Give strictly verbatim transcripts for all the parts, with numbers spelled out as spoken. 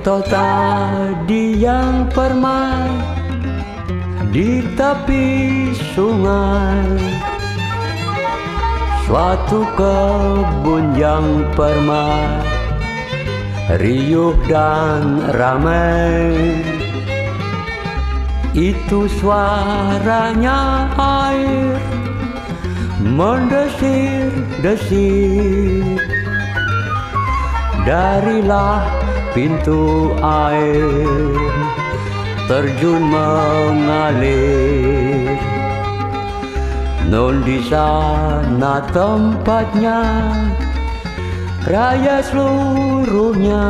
Tirto tadi yang permai di tepi sungai, suatu kebun yang permai, riuh dan ramai. Itu suaranya air mendesir-desir. Darilah pintu air terjun mengalir. Non di sana tempatnya, raya seluruhnya,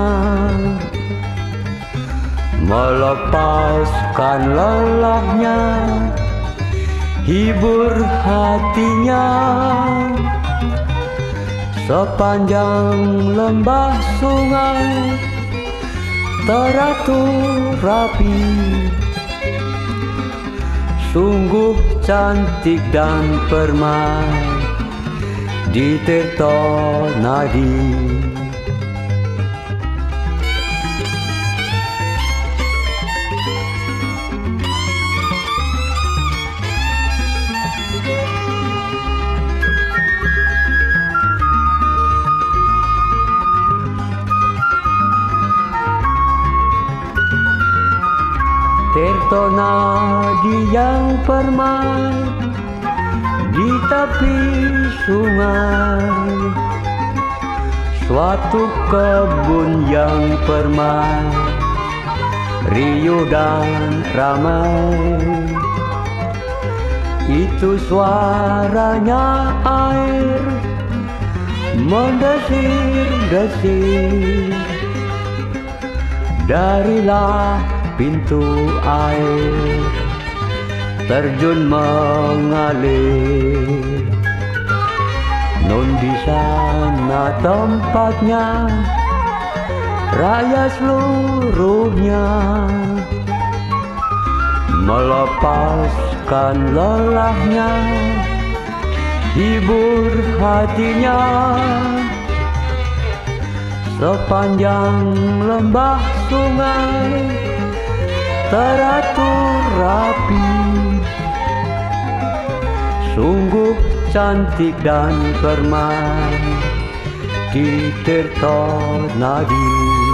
melepaskan lelahnya, hibur hatinya. Sepanjang lembah sungai teratur rapi, sungguh cantik dan permai di Tirto Nadi. Tirto Nadi yang permai di tepi sungai, suatu kebun yang permai, riuh dan ramai. Itu suaranya air mendesir-desir. Darilah pintu air terjun mengalir. Non di sana tempatnya, raya seluruhnya, melepaskan lelahnya, hibur hatinya. Sepanjang lembah sungai teratur rapi, sungguh cantik dan permai di Tirto Nadi.